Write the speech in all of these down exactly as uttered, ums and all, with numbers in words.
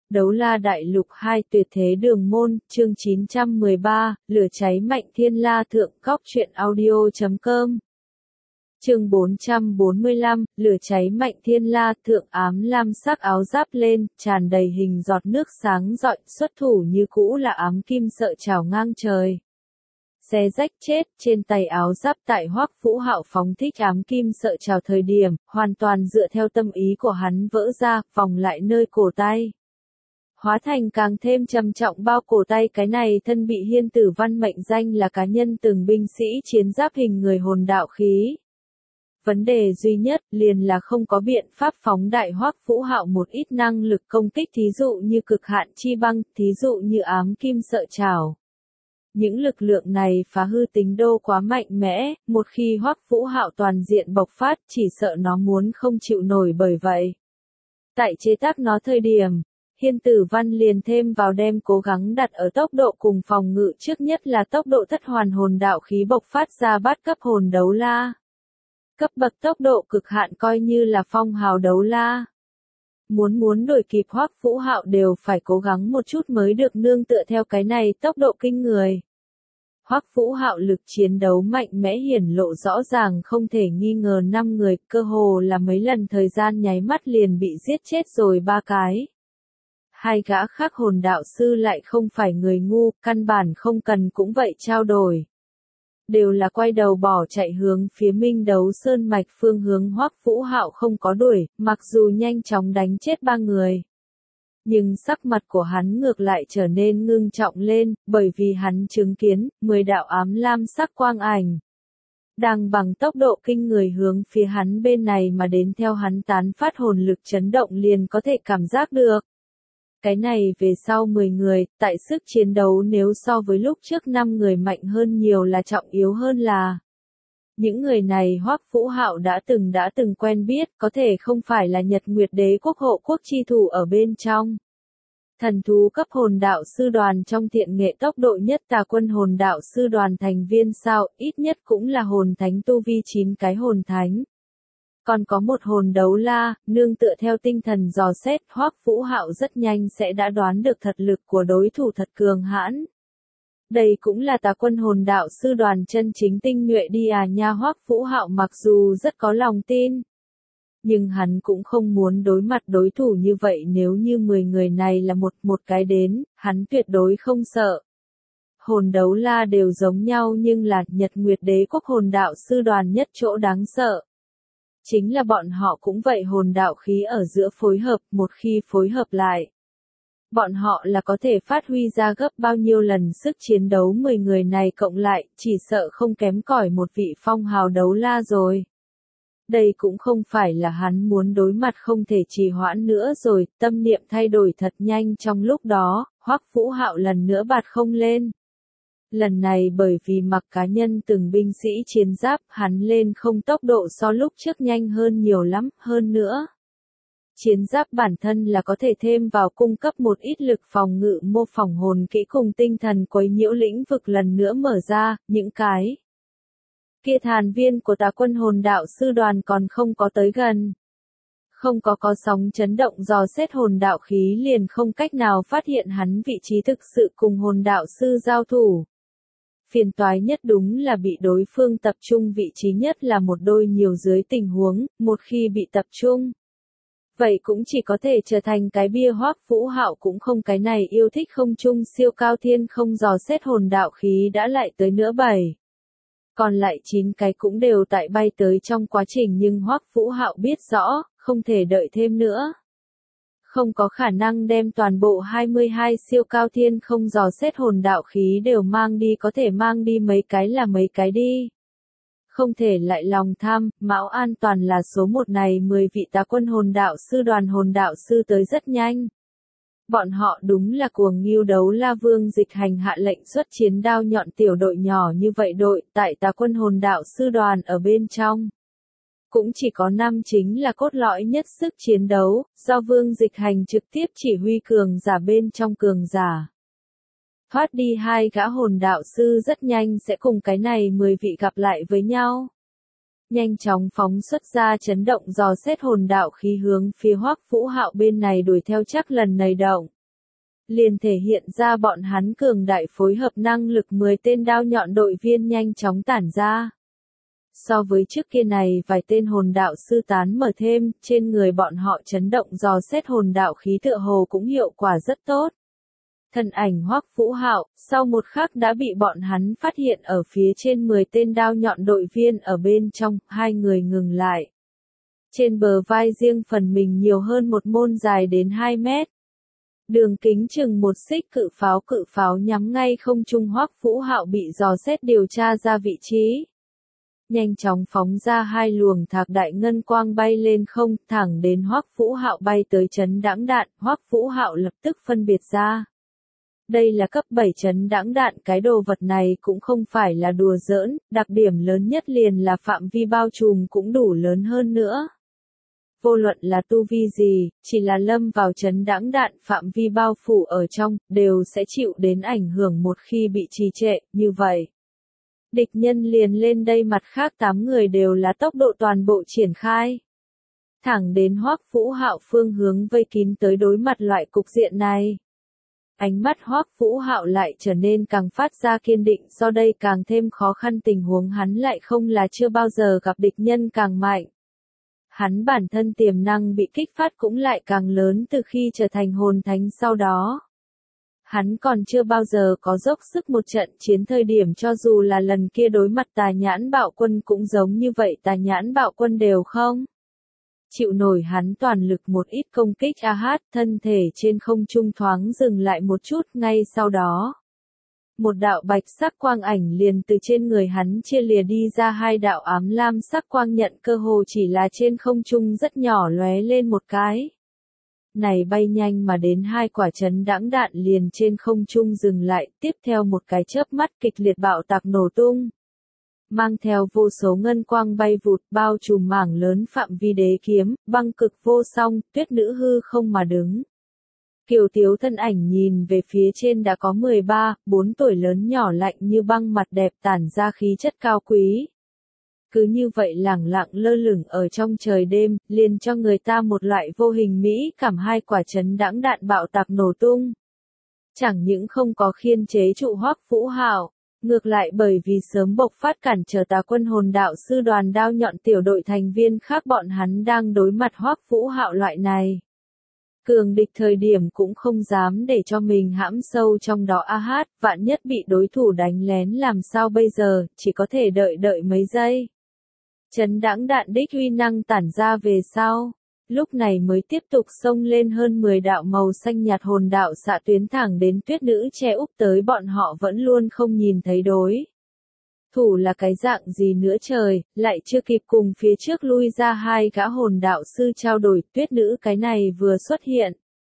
Đấu La Đại Lục hai Tuyệt Thế Đường Môn, chương chín trăm mười ba, Lửa Cháy Mạnh Thiên La Thượng, Góc truyện audio chấm com. Chương bốn trăm bốn mươi lăm, Lửa Cháy Mạnh Thiên La Thượng. Ám lam sắc áo giáp lên, tràn đầy hình giọt nước sáng rọi, xuất thủ như cũ là ám kim sợ trảo ngang trời. Xé rách chết, trên tay áo giáp tại Hoắc Vũ Hạo phóng thích ám kim sợ trảo thời điểm, hoàn toàn dựa theo tâm ý của hắn vỡ ra, vòng lại nơi cổ tay. Hóa thành càng thêm trầm trọng bao cổ tay. Cái này thân bị Hiên Tử Văn mệnh danh là cá nhân từng binh sĩ chiến giáp hình người hồn đạo khí. Vấn đề duy nhất liền là không có biện pháp phóng đại Hoắc Vũ Hạo một ít năng lực công kích, thí dụ như cực hạn chi băng, thí dụ như ám kim sợ trảo. Những lực lượng này phá hư tính đô quá mạnh mẽ, một khi Hoắc Vũ Hạo toàn diện bộc phát, chỉ sợ nó muốn không chịu nổi. Bởi vậy, tại chế tác nó thời điểm, Hiên Tử Văn liền thêm vào đem cố gắng đặt ở tốc độ cùng phòng ngự trước, nhất là tốc độ thất hoàn hồn đạo khí bộc phát ra bát cấp hồn đấu la. Cấp bậc tốc độ cực hạn coi như là phong hào đấu la. Muốn muốn đuổi kịp Hoắc Vũ Hạo đều phải cố gắng một chút mới được, nương tựa theo cái này tốc độ kinh người. Hoắc Vũ Hạo lực chiến đấu mạnh mẽ hiển lộ rõ ràng không thể nghi ngờ, năm người cơ hồ là mấy lần thời gian nháy mắt liền bị giết chết rồi ba cái. Hai gã khác hồn đạo sư lại không phải người ngu, căn bản không cần cũng vậy trao đổi. Đều là quay đầu bỏ chạy hướng phía Minh Đấu Sơn mạch phương hướng. Hoắc Vũ Hạo không có đuổi, mặc dù nhanh chóng đánh chết ba người. Nhưng sắc mặt của hắn ngược lại trở nên ngưng trọng lên, bởi vì hắn chứng kiến, mười đạo ám lam sắc quang ảnh. Đang bằng tốc độ kinh người hướng phía hắn bên này mà đến, theo hắn tán phát hồn lực chấn động liền có thể cảm giác được. Cái này về sau mười người, tại sức chiến đấu nếu so với lúc trước năm người mạnh hơn nhiều, là trọng yếu hơn là những người này Hoắc Vũ Hạo đã từng đã từng quen biết, có thể không phải là Nhật Nguyệt Đế quốc hộ quốc chi thủ ở bên trong. Thần thú cấp hồn đạo sư đoàn trong thiện nghệ tốc độ nhất Tà Quân hồn đạo sư đoàn thành viên sao, ít nhất cũng là hồn thánh tu vi chín cái hồn thánh. Còn có một hồn đấu la, nương tựa theo tinh thần dò xét, Hoắc Vũ Hạo rất nhanh sẽ đã đoán được thật lực của đối thủ thật cường hãn. Đây cũng là Tà Quân hồn đạo sư đoàn chân chính tinh nhuệ đi à nha. Hoắc Vũ Hạo mặc dù rất có lòng tin, nhưng hắn cũng không muốn đối mặt đối thủ như vậy. Nếu như mười người này là một một cái đến, hắn tuyệt đối không sợ. Hồn đấu la đều giống nhau, nhưng là Nhật Nguyệt Đế quốc hồn đạo sư đoàn nhất chỗ đáng sợ chính là bọn họ cũng vậy, hồn đạo khí ở giữa phối hợp, một khi phối hợp lại, bọn họ là có thể phát huy ra gấp bao nhiêu lần sức chiến đấu. Mười người này cộng lại, chỉ sợ không kém cỏi một vị phong hào đấu la rồi. Đây cũng không phải là hắn muốn đối mặt, không thể trì hoãn nữa rồi, tâm niệm thay đổi thật nhanh. Trong lúc đó, Hoắc Vũ Hạo lần nữa bạt không lên. Lần này bởi vì mặc cá nhân từng binh sĩ chiến giáp, hắn lên không tốc độ so lúc trước nhanh hơn nhiều lắm, hơn nữa. Chiến giáp bản thân là có thể thêm vào cung cấp một ít lực phòng ngự, mô phỏng hồn kỹ cùng tinh thần quấy nhiễu lĩnh vực lần nữa mở ra, những cái kia thành viên của Tà Quân hồn đạo sư đoàn còn không có tới gần. Không có có sóng chấn động dò xét hồn đạo khí, liền không cách nào phát hiện hắn vị trí thực sự cùng hồn đạo sư giao thủ. Phiền toái nhất đúng là bị đối phương tập trung vị trí, nhất là một đôi nhiều dưới tình huống, một khi bị tập trung, vậy cũng chỉ có thể trở thành cái bia. Hoắc Vũ Hạo cũng không cái này yêu thích không trung siêu cao thiên không dò xét hồn đạo khí đã lại tới nữa bảy. Còn lại chín cái cũng đều tại bay tới trong quá trình, nhưng Hoắc Vũ Hạo biết rõ, không thể đợi thêm nữa. Không có khả năng đem toàn bộ hai mươi hai siêu cao thiên không dò xét hồn đạo khí đều mang đi, có thể mang đi mấy cái là mấy cái đi. Không thể lại lòng tham, mão an toàn là số một này. Mười vị Tà Quân hồn đạo sư đoàn hồn đạo sư tới rất nhanh. Bọn họ đúng là cuồng ngưu đấu la Vương Dịch Hành hạ lệnh xuất chiến đao nhọn tiểu đội nhỏ như vậy đội, tại Tà Quân hồn đạo sư đoàn ở bên trong. Cũng chỉ có năm chính là cốt lõi nhất sức chiến đấu, do Vương Dịch Hành trực tiếp chỉ huy cường giả bên trong cường giả. Thoát đi hai gã hồn đạo sư rất nhanh sẽ cùng cái này mười vị gặp lại với nhau. Nhanh chóng phóng xuất ra chấn động dò xét hồn đạo khí hướng phía Hoắc Vũ Hạo bên này đuổi theo. Chắc lần này động liền thể hiện ra bọn hắn cường đại phối hợp năng lực mười tên đao nhọn đội viên nhanh chóng tản ra. So với trước kia này vài tên hồn đạo sư tán mở thêm, trên người bọn họ chấn động dò xét hồn đạo khí tựa hồ cũng hiệu quả rất tốt. Thân ảnh Hoắc Vũ Hạo, sau một khắc đã bị bọn hắn phát hiện ở phía trên mười tên đao nhọn đội viên ở bên trong, hai người ngừng lại. Trên bờ vai riêng phần mình nhiều hơn một môn dài đến hai mét. Đường kính chừng một xích cự pháo cự pháo nhắm ngay không trung Hoắc Vũ Hạo bị dò xét điều tra ra vị trí. Nhanh chóng phóng ra hai luồng thạc đại ngân quang bay lên không, thẳng đến Hoắc Vũ Hạo bay tới chấn đãng đạn, Hoắc Vũ Hạo lập tức phân biệt ra. Đây là cấp bảy chấn đãng đạn, cái đồ vật này cũng không phải là đùa giỡn, đặc điểm lớn nhất liền là phạm vi bao trùm cũng đủ lớn hơn nữa. Vô luận là tu vi gì, chỉ là lâm vào chấn đãng đạn phạm vi bao phủ ở trong, đều sẽ chịu đến ảnh hưởng một khi bị trì trệ, như vậy. Địch nhân liền lên đây mặt khác tám người đều là tốc độ toàn bộ triển khai. Thẳng đến Hoắc Vũ Hạo phương hướng vây kín tới đối mặt loại cục diện này. Ánh mắt Hoắc Vũ Hạo lại trở nên càng phát ra kiên định, do đây càng thêm khó khăn tình huống hắn lại không là chưa bao giờ gặp địch nhân càng mạnh. Hắn bản thân tiềm năng bị kích phát cũng lại càng lớn từ khi trở thành hồn thánh sau đó. Hắn còn chưa bao giờ có dốc sức một trận chiến thời điểm cho dù là lần kia đối mặt Tà Nhãn Bạo Quân cũng giống như vậy, Tà Nhãn Bạo Quân đều không chịu nổi hắn toàn lực một ít công kích. A hát, thân thể trên không trung thoáng dừng lại một chút, ngay sau đó. Một đạo bạch sắc quang ảnh liền từ trên người hắn chia lìa đi ra, hai đạo ám lam sắc quang nhận cơ hồ chỉ là trên không trung rất nhỏ lóe lên một cái. Này bay nhanh mà đến hai quả chấn đãng đạn liền trên không trung dừng lại, tiếp theo một cái chớp mắt kịch liệt bạo tạc nổ tung. Mang theo vô số ngân quang bay vụt bao trùm mảng lớn phạm vi đế kiếm, băng cực vô song, tuyết nữ hư không mà đứng. Kiều Tiếu thân ảnh nhìn về phía trên đã có mười ba, bốn tuổi lớn nhỏ lạnh như băng, mặt đẹp tản ra khí chất cao quý. Cứ như vậy lẳng lặng lơ lửng ở trong trời đêm, liền cho người ta một loại vô hình mỹ cảm. Hai quả chấn đãng đạn bạo tạc nổ tung. Chẳng những không có khiên chế trụ Hoắc Vũ Hạo, ngược lại bởi vì sớm bộc phát cản trở Tà Quân hồn đạo sư đoàn đao nhọn tiểu đội thành viên khác, bọn hắn đang đối mặt Hoắc Vũ Hạo loại này cường địch thời điểm cũng không dám để cho mình hãm sâu trong đó. A hát, vạn nhất bị đối thủ đánh lén làm sao bây giờ, chỉ có thể đợi đợi mấy giây. Chấn đãng đạn đích uy năng tản ra về sau, lúc này mới tiếp tục xông lên hơn mười đạo màu xanh nhạt hồn đạo xạ tuyến thẳng đến tuyết nữ che úp tới, bọn họ vẫn luôn không nhìn thấy đối thủ là cái dạng gì nữa trời, lại chưa kịp cùng phía trước lui ra hai gã hồn đạo sư trao đổi, tuyết nữ cái này vừa xuất hiện.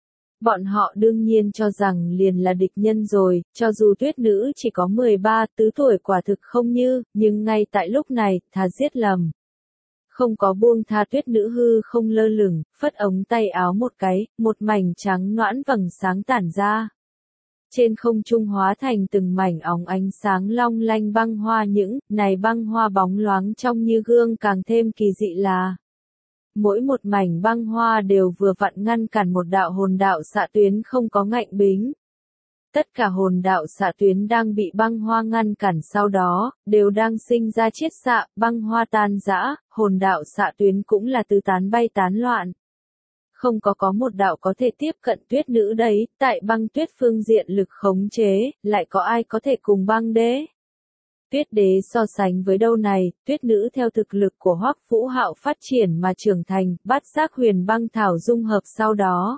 Bọn họ đương nhiên cho rằng liền là địch nhân rồi, cho dù tuyết nữ chỉ có mười ba tứ tuổi quả thực không như, nhưng ngay tại lúc này, thà giết lầm. Không có buông tha, tuyết nữ hư không lơ lửng, phất ống tay áo một cái, một mảnh trắng noãn vầng sáng tản ra. Trên không trung hóa thành từng mảnh óng ánh sáng long lanh băng hoa, những này băng hoa bóng loáng trong như gương, càng thêm kỳ dị là mỗi một mảnh băng hoa đều vừa vặn ngăn cản một đạo hồn đạo xạ tuyến không có ngạnh bính. Tất cả hồn đạo xạ tuyến đang bị băng hoa ngăn cản, sau đó đều đang sinh ra chiết xạ, băng hoa tan rã, hồn đạo xạ tuyến cũng là tứ tán bay tán loạn. Không có có một đạo có thể tiếp cận tuyết nữ đấy, tại băng tuyết phương diện lực khống chế, lại có ai có thể cùng băng đế? Tuyết đế so sánh với đâu này, tuyết nữ theo thực lực của Hoắc Vũ Hạo phát triển mà trưởng thành, bát giác huyền băng thảo dung hợp sau đó.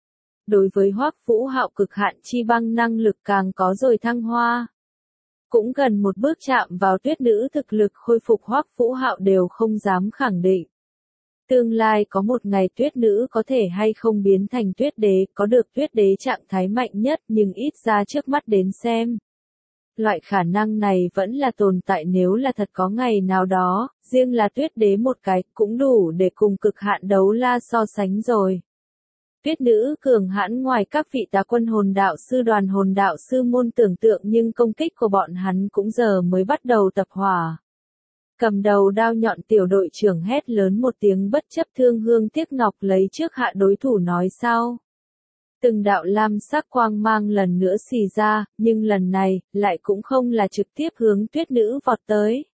Đối với Hoắc Vũ Hạo cực hạn chi băng năng lực càng có rồi thăng hoa. Cũng gần một bước chạm vào tuyết nữ thực lực khôi phục, Hoắc Vũ Hạo đều không dám khẳng định. Tương lai có một ngày tuyết nữ có thể hay không biến thành tuyết đế, có được tuyết đế trạng thái mạnh nhất, nhưng ít ra trước mắt đến xem. Loại khả năng này vẫn là tồn tại, nếu là thật có ngày nào đó, riêng là tuyết đế một cái, cũng đủ để cùng cực hạn đấu la so sánh rồi. Tuyết nữ cường hãn ngoài các vị Tà Quân hồn đạo sư đoàn hồn đạo sư môn tưởng tượng, nhưng công kích của bọn hắn cũng giờ mới bắt đầu tập hỏa. Cầm đầu đao nhọn tiểu đội trưởng hét lớn một tiếng, bất chấp thương hương tiếc ngọc lấy trước hạ đối thủ nói sau. Từng đạo lam sắc quang mang lần nữa xì ra, nhưng lần này, lại cũng không là trực tiếp hướng tuyết nữ vọt tới.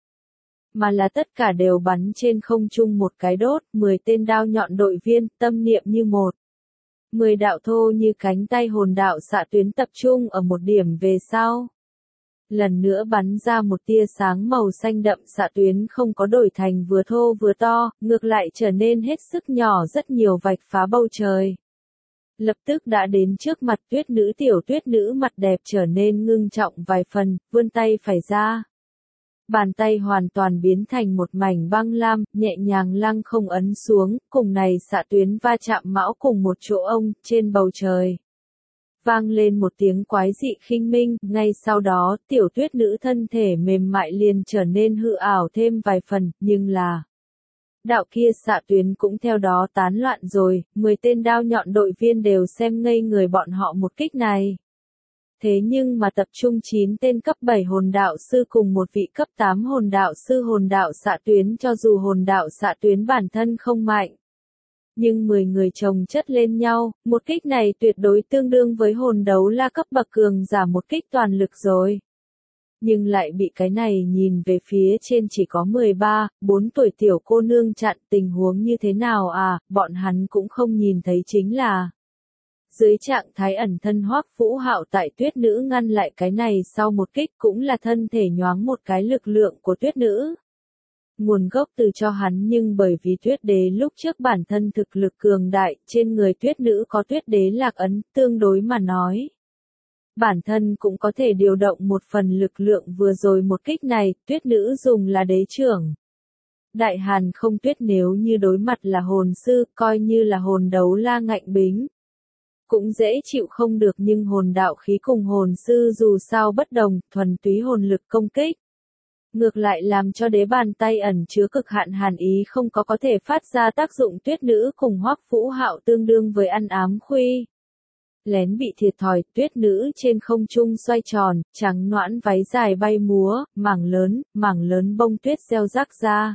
Mà là tất cả đều bắn trên không trung một cái đốt, mười tên đao nhọn đội viên, tâm niệm như một. Mười đạo thô như cánh tay hồn đạo xạ tuyến tập trung ở một điểm về sau. Lần nữa bắn ra một tia sáng màu xanh đậm, xạ tuyến không có đổi thành vừa thô vừa to, ngược lại trở nên hết sức nhỏ rất nhiều, vạch phá bầu trời. Lập tức đã đến trước mặt tuyết nữ, tiểu tuyết nữ mặt đẹp trở nên ngưng trọng vài phần, vươn tay phải ra. Bàn tay hoàn toàn biến thành một mảnh băng lam, nhẹ nhàng lăng không ấn xuống, cùng này xạ tuyến va chạm mão cùng một chỗ ông, trên bầu trời. Vang lên một tiếng quái dị khinh minh, ngay sau đó, tiểu tuyết nữ thân thể mềm mại liền trở nên hư ảo thêm vài phần, nhưng là... Đạo kia xạ tuyến cũng theo đó tán loạn rồi, mười tên đao nhọn đội viên đều xem ngây người bọn họ một kích này. Thế nhưng mà tập trung chín tên cấp bảy hồn đạo sư cùng một vị cấp tám hồn đạo sư hồn đạo xạ tuyến, cho dù hồn đạo xạ tuyến bản thân không mạnh. Nhưng mười người chồng chất lên nhau, một kích này tuyệt đối tương đương với hồn đấu la cấp bậc cường giả một kích toàn lực rồi. Nhưng lại bị cái này nhìn về phía trên chỉ có mười ba, bốn tuổi tiểu cô nương chặn, tình huống như thế nào à, bọn hắn cũng không nhìn thấy chính là. Dưới trạng thái ẩn thân Hoắc Vũ Hạo tại tuyết nữ ngăn lại cái này sau một kích cũng là thân thể nhoáng một cái lực lượng của tuyết nữ. Nguồn gốc từ cho hắn, nhưng bởi vì tuyết đế lúc trước bản thân thực lực cường đại, trên người tuyết nữ có tuyết đế lạc ấn, tương đối mà nói. Bản thân cũng có thể điều động một phần lực lượng, vừa rồi một kích này, tuyết nữ dùng là đế trưởng. Đại Hàn không tuyết nếu như đối mặt là hồn sư, coi như là hồn đấu la ngạnh bính. Cũng dễ chịu không được, nhưng hồn đạo khí cùng hồn sư dù sao bất đồng, thuần túy hồn lực công kích. Ngược lại làm cho đế bàn tay ẩn chứa cực hạn hàn ý không có có thể phát ra tác dụng, tuyết nữ cùng Hoắc Vũ Hạo tương đương với ăn ám khuy. Lén bị thiệt thòi, tuyết nữ trên không trung xoay tròn, trắng noãn váy dài bay múa, mảng lớn, mảng lớn bông tuyết reo rác ra.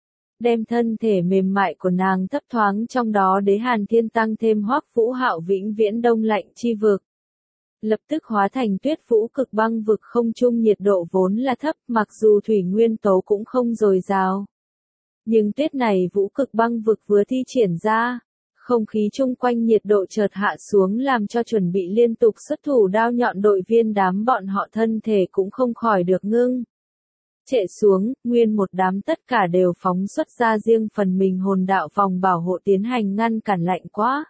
Đem thân thể mềm mại của nàng thấp thoáng trong đó đế hàn thiên tăng thêm Hoắc Vũ Hạo vĩnh viễn đông lạnh chi vực. Lập tức hóa thành tuyết vũ cực băng vực, không trung nhiệt độ vốn là thấp, mặc dù thủy nguyên tố cũng không dồi dào. Nhưng tuyết này vũ cực băng vực vừa thi triển ra, không khí chung quanh nhiệt độ chợt hạ xuống làm cho chuẩn bị liên tục xuất thủ đao nhọn đội viên đám bọn họ thân thể cũng không khỏi được ngưng. Trệ xuống, nguyên một đám tất cả đều phóng xuất ra riêng phần mình hồn đạo vòng bảo hộ tiến hành ngăn cản. Lạnh quá.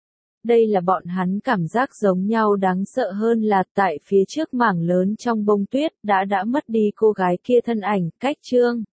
Đây là bọn hắn cảm giác giống nhau, đáng sợ hơn là tại phía trước mảng lớn trong bông tuyết đã đã mất đi cô gái kia thân ảnh, cách chương.